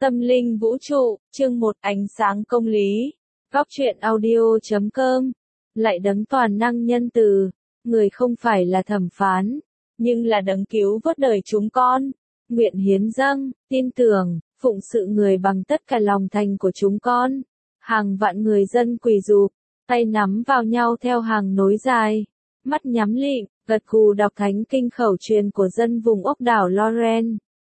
Tâm linh vũ trụ, chương 1 ánh sáng công lý. Góc truyện audio.com. Lạy đấng toàn năng nhân từ, người không phải là thẩm phán, nhưng là đấng cứu vớt đời chúng con. Nguyện hiến dâng, tin tưởng, phụng sự người bằng tất cả lòng thành của chúng con. Hàng vạn người dân quỳ rụp, tay nắm vào nhau theo hàng nối dài, mắt nhắm lịm, gật gù đọc thánh kinh khẩu truyền của dân vùng ốc đảo Loren.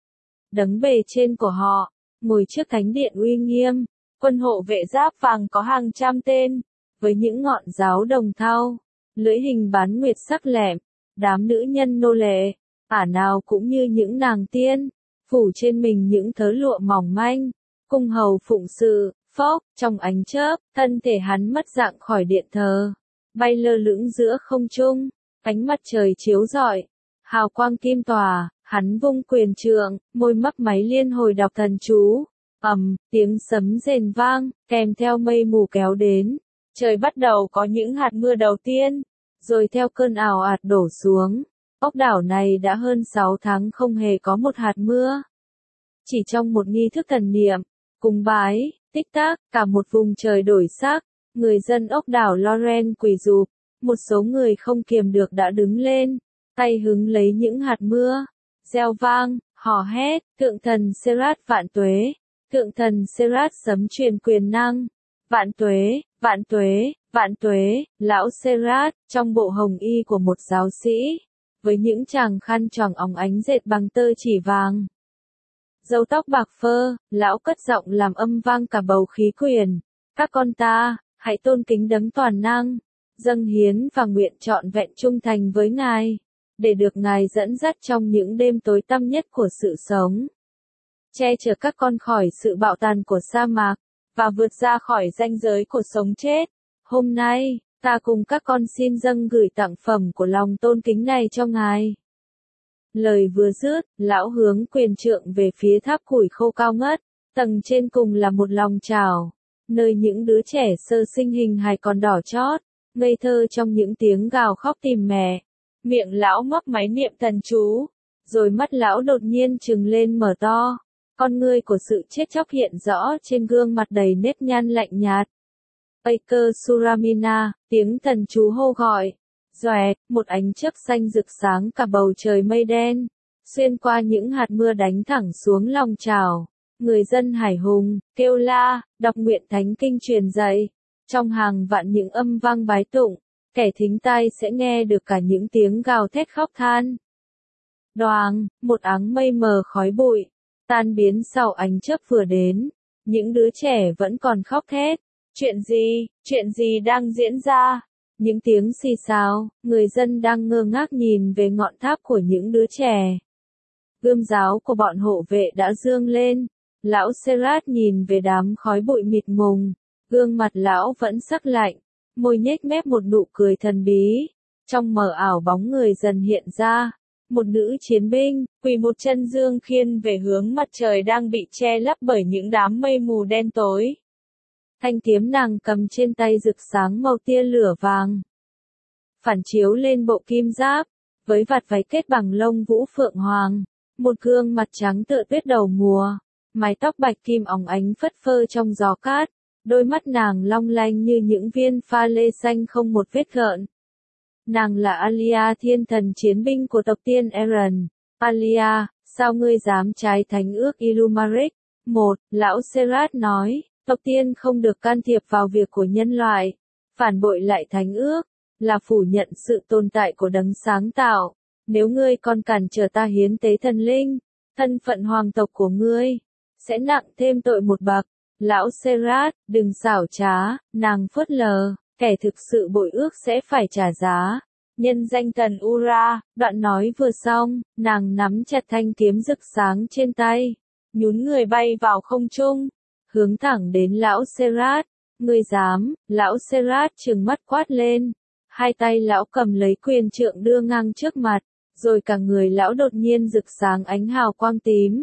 Đấng bề trên của họ, ngồi trước thánh điện uy nghiêm, quân hộ vệ giáp vàng có hàng trăm tên, với những ngọn giáo đồng thau, lưỡi hình bán nguyệt sắc lẹm, đám nữ nhân nô lệ, ả nào cũng như những nàng tiên, phủ trên mình những thớ lụa mỏng manh, cung hầu phụng sự, phốc, trong ánh chớp, thân thể hắn mất dạng khỏi điện thờ, bay lơ lửng giữa không trung, ánh mặt trời chiếu rọi, hào quang kim tỏa. Hắn vung quyền trượng, môi mấp máy liên hồi đọc thần chú. Tiếng sấm rền vang, kèm theo mây mù kéo đến. Trời bắt đầu có những hạt mưa đầu tiên, rồi theo cơn ào ạt đổ xuống. Ốc đảo này đã hơn 6 tháng không hề có một hạt mưa. Chỉ trong một nghi thức thần niệm, cúng bái, tích tắc, cả một vùng trời đổi sắc. Người dân ốc đảo Loren quỳ rụp, một số người không kiềm được đã đứng lên, tay hứng lấy những hạt mưa. Reo vang, hò hét, thượng thần Serat vạn tuế, thượng thần Serat sấm truyền quyền năng, vạn tuế, vạn tuế, vạn tuế, lão Serat, trong bộ hồng y của một giáo sĩ, với những chàng khăn choàng óng ánh dệt bằng tơ chỉ vàng. Râu tóc bạc phơ, lão cất giọng làm âm vang cả bầu khí quyển, các con ta, hãy tôn kính đấng toàn năng, dâng hiến và nguyện trọn vẹn trung thành với Ngài. Để được Ngài dẫn dắt trong những đêm tối tăm nhất của sự sống. Che chở các con khỏi sự bạo tàn của sa mạc, và vượt ra khỏi ranh giới của sống chết. Hôm nay, ta cùng các con xin dâng gửi tặng phẩm của lòng tôn kính này cho Ngài. Lời vừa dứt, lão hướng quyền trượng về phía tháp củi khô cao ngất, tầng trên cùng là một lòng chảo, nơi những đứa trẻ sơ sinh hình hài còn đỏ chót, ngây thơ trong những tiếng gào khóc tìm mẹ. Miệng lão mấp máy niệm thần chú, rồi mắt lão đột nhiên trừng lên mở to, con ngươi của sự chết chóc hiện rõ trên gương mặt đầy nếp nhăn lạnh nhạt. Baker Suramina, tiếng thần chú hô gọi, doẹt, một ánh chớp xanh rực sáng cả bầu trời mây đen, xuyên qua những hạt mưa đánh thẳng xuống lòng chảo. Người dân hải hùng, kêu la, đọc nguyện thánh kinh truyền dạy, trong hàng vạn những âm vang bái tụng. Kẻ thính tai sẽ nghe được cả những tiếng gào thét khóc than. Đoàng, một áng mây mờ khói bụi, tan biến sau ánh chớp vừa đến. Những đứa trẻ vẫn còn khóc thét. Chuyện gì đang diễn ra? Những tiếng xì xào, người dân đang ngơ ngác nhìn về ngọn tháp của những đứa trẻ. Gươm giáo của bọn hộ vệ đã dương lên. Lão Serat nhìn về đám khói bụi mịt mùng. Gương mặt lão vẫn sắc lạnh. Môi nhếch mép một nụ cười thần bí, trong mờ ảo bóng người dần hiện ra, một nữ chiến binh, quỳ một chân dương khiên về hướng mặt trời đang bị che lấp bởi những đám mây mù đen tối. Thanh kiếm nàng cầm trên tay rực sáng màu tia lửa vàng, phản chiếu lên bộ kim giáp, với vạt váy kết bằng lông vũ phượng hoàng, một gương mặt trắng tựa tuyết đầu mùa, mái tóc bạch kim óng ánh phất phơ trong gió cát. Đôi mắt nàng long lanh như những viên pha lê xanh không một vết gợn. Nàng là Alia thiên thần chiến binh của tộc tiên Eren. Alia, sao ngươi dám trái thánh ước Illumarik? Lão Serat nói, tộc tiên không được can thiệp vào việc của nhân loại. Phản bội lại thánh ước, là phủ nhận sự tồn tại của đấng sáng tạo. Nếu ngươi còn cản trở ta hiến tế thần linh, thân phận hoàng tộc của ngươi sẽ nặng thêm tội một bậc. Lão Serat, đừng xảo trá, nàng phớt lờ, kẻ thực sự bội ước sẽ phải trả giá. Nhân danh thần Ura, đoạn nói vừa xong, nàng nắm chặt thanh kiếm rực sáng trên tay, nhún người bay vào không trung, hướng thẳng đến lão Serat. Ngươi dám? Lão Serat trừng mắt quát lên. Hai tay lão cầm lấy quyền trượng đưa ngang trước mặt, rồi cả người lão đột nhiên rực sáng ánh hào quang tím.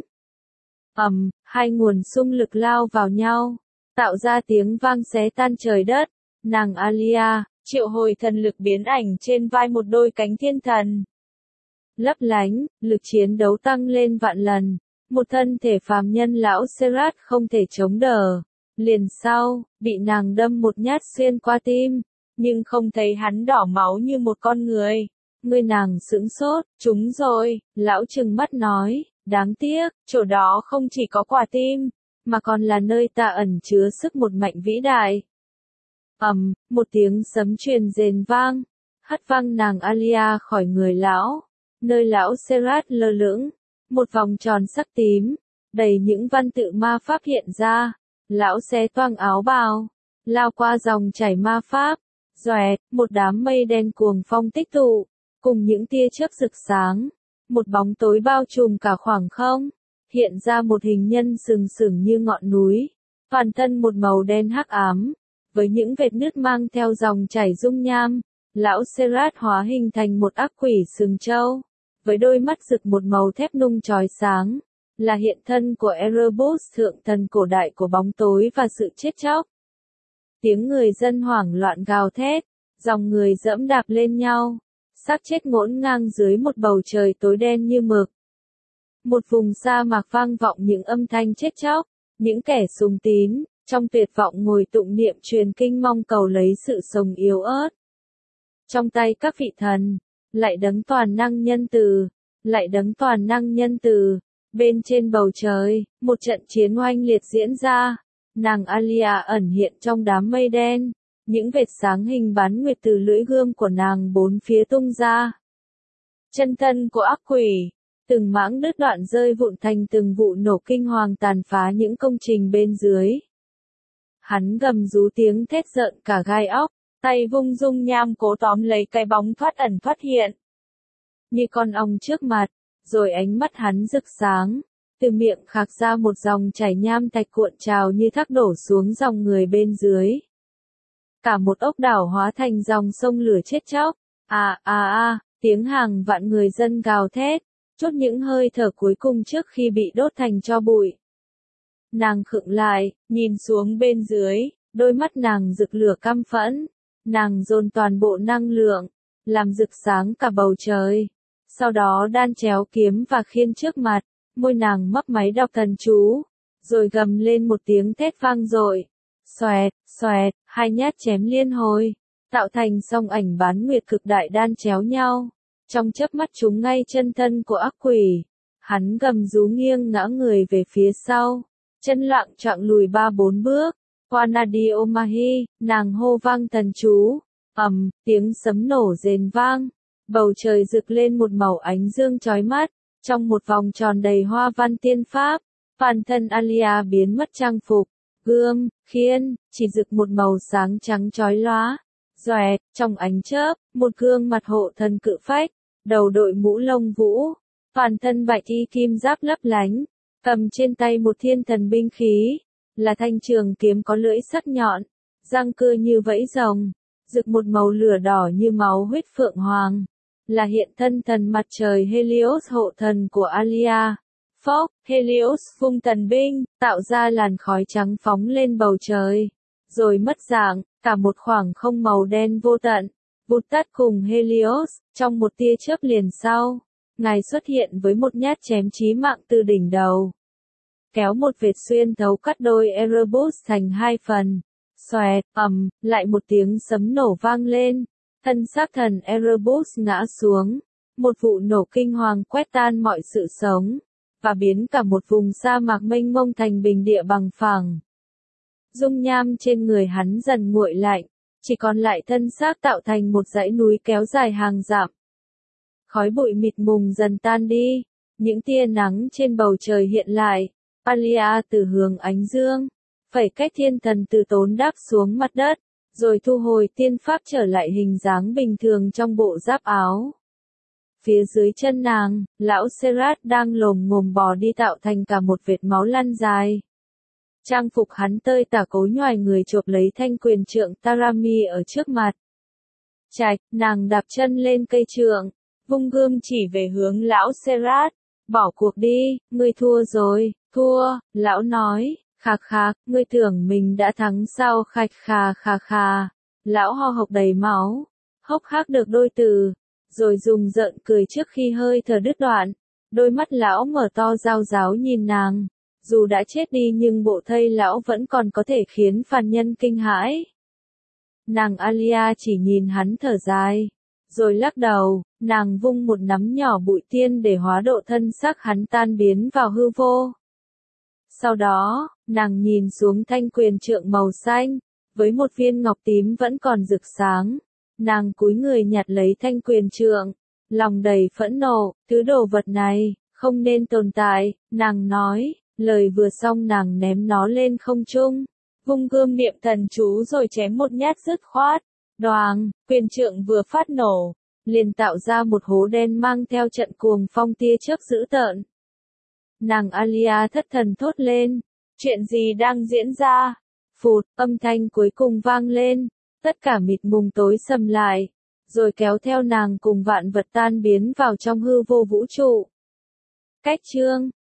Hai nguồn xung lực lao vào nhau, tạo ra tiếng vang xé tan trời đất. Nàng Alia, triệu hồi thần lực biến ảnh trên vai một đôi cánh thiên thần. Lấp lánh, lực chiến đấu tăng lên vạn lần. một thân thể phàm nhân lão Serat không thể chống đỡ. Liền sau, bị nàng đâm một nhát xuyên qua tim, nhưng không thấy hắn đỏ máu như một con người. Người nàng sững sốt, trúng rồi, lão trừng mắt nói, đáng tiếc, chỗ đó không chỉ có quả tim, mà còn là nơi ta ẩn chứa sức một mạnh vĩ đại. Một tiếng sấm truyền rền vang, hất văng nàng Alia khỏi người lão, nơi lão Serat lơ lửng, một vòng tròn sắc tím, đầy những văn tự ma pháp hiện ra, lão xé toang áo bào, lao qua dòng chảy ma pháp, xoẹt, một đám mây đen cuồng phong tích tụ, cùng những tia chớp rực sáng, một bóng tối bao trùm cả khoảng không, hiện ra một hình nhân sừng sững như ngọn núi, toàn thân một màu đen hắc ám, với những vệt nứt mang theo dòng chảy dung nham, lão Serat hóa hình thành một ác quỷ sừng trâu, với đôi mắt rực một màu thép nung chói sáng, là hiện thân của Erebus thượng thần cổ đại của bóng tối và sự chết chóc. Tiếng người dân hoảng loạn gào thét, dòng người dẫm đạp lên nhau, xác chết ngổn ngang dưới một bầu trời tối đen như mực. Một vùng sa mạc vang vọng những âm thanh chết chóc, những kẻ sùng tín, trong tuyệt vọng ngồi tụng niệm truyền kinh mong cầu lấy sự sống yếu ớt. Trong tay các vị thần, lạy đấng toàn năng nhân từ, lạy đấng toàn năng nhân từ, bên trên bầu trời, một trận chiến oanh liệt diễn ra, nàng Alia ẩn hiện trong đám mây đen, những vệt sáng hình bán nguyệt từ lưỡi gươm của nàng bốn phía tung ra. Chân thân của ác quỷ, từng mảng đứt đoạn rơi vụn thành từng vụ nổ kinh hoàng tàn phá những công trình bên dưới. Hắn gầm rú tiếng thét rợn cả gai óc, tay vung dung nham cố tóm lấy cái bóng thoát ẩn thoát hiện. Như con ong trước mặt, rồi ánh mắt hắn rực sáng, từ miệng khạc ra một dòng chảy nham thạch cuộn trào như thác đổ xuống dòng người bên dưới. Cả một ốc đảo hóa thành dòng sông lửa chết chóc, tiếng hàng vạn người dân gào thét, chốt những hơi thở cuối cùng trước khi bị đốt thành tro bụi. Nàng khựng lại, nhìn xuống bên dưới, đôi mắt nàng rực lửa căm phẫn, nàng dồn toàn bộ năng lượng, làm rực sáng cả bầu trời. Sau đó đan chéo kiếm và khiên trước mặt, môi nàng mấp máy đọc thần chú, rồi gầm lên một tiếng thét vang dội. Xoẹt, xoẹt, hai nhát chém liên hồi, tạo thành song ảnh bán nguyệt cực đại đan chéo nhau. Trong chớp mắt chúng ngay chân thân của ác quỷ, hắn gầm rú nghiêng ngã người về phía sau, chân loạng choạng lùi 3-4 bước, qua Nadia Mahi, nàng hô vang thần chú, tiếng sấm nổ rền vang, bầu trời rực lên một màu ánh dương chói mắt, trong một vòng tròn đầy hoa văn tiên pháp, toàn thân Alia biến mất trang phục, gươm, khiên, chỉ rực một màu sáng trắng chói lóa. Xoẹt, trong ánh chớp, một gương mặt hộ thần cự phách, đầu đội mũ lông vũ, toàn thân bạch y kim giáp lấp lánh, cầm trên tay một thiên thần binh khí, là thanh trường kiếm có lưỡi sắc nhọn, răng cưa như vẫy rồng, rực một màu lửa đỏ như máu huyết phượng hoàng, là hiện thân thần mặt trời Helios hộ thần của Alia. Phốc, Helios vung thần binh, tạo ra làn khói trắng phóng lên bầu trời, rồi mất dạng, cả một khoảng không màu đen vô tận, vụt tắt cùng Helios, trong một tia chớp liền sau, ngài xuất hiện với một nhát chém chí mạng từ đỉnh đầu. Kéo một vệt xuyên thấu cắt đôi Erebus thành hai phần. Xoẹt, lại một tiếng sấm nổ vang lên, thân xác thần Erebus ngã xuống, một vụ nổ kinh hoàng quét tan mọi sự sống, và biến cả một vùng sa mạc mênh mông thành bình địa bằng phẳng. Dung nham trên người hắn dần nguội lạnh, chỉ còn lại thân xác tạo thành một dãy núi kéo dài hàng dặm. Khói bụi mịt mùng dần tan đi, những tia nắng trên bầu trời hiện lại, Alia từ hướng ánh dương, phẩy cách thiên thần từ tốn đáp xuống mặt đất, rồi thu hồi tiên pháp trở lại hình dáng bình thường trong bộ giáp áo. Phía dưới chân nàng, lão Serat đang lồm ngồm bò đi tạo thành cả một vệt máu lăn dài. Trang phục hắn tơi tả cố nhoài người chộp lấy thanh quyền trượng Tarami ở trước mặt. Chạch, nàng đạp chân lên cây trượng, vung gươm chỉ về hướng lão Serat. Bỏ cuộc đi, ngươi thua rồi, thua, lão nói, khạc khạc, ngươi tưởng mình đã thắng sao khạch khà khà khà. Lão ho hộc đầy máu, hốc hác được đôi từ, rồi dùng giận cười trước khi hơi thở đứt đoạn. Đôi mắt lão mở to rao ráo nhìn nàng. Dù đã chết đi nhưng bộ thây lão vẫn còn có thể khiến phàm nhân kinh hãi. Nàng Alia chỉ nhìn hắn thở dài. Rồi lắc đầu, nàng vung một nắm nhỏ bụi tiên để hóa độ thân xác hắn tan biến vào hư vô. Sau đó, nàng nhìn xuống thanh quyền trượng màu xanh, với một viên ngọc tím vẫn còn rực sáng. Nàng cúi người nhặt lấy thanh quyền trượng, lòng đầy phẫn nộ, thứ đồ vật này, không nên tồn tại, nàng nói, lời vừa xong nàng ném nó lên không trung, vung gươm niệm thần chú rồi chém một nhát dứt khoát, đoàng, quyền trượng vừa phát nổ, liền tạo ra một hố đen mang theo trận cuồng phong tia chớp dữ tợn. Nàng Alia thất thần thốt lên, chuyện gì đang diễn ra? Phụt, âm thanh cuối cùng vang lên, tất cả mịt mùng tối sầm lại, rồi kéo theo nàng cùng vạn vật tan biến vào trong hư vô vũ trụ. Cách chương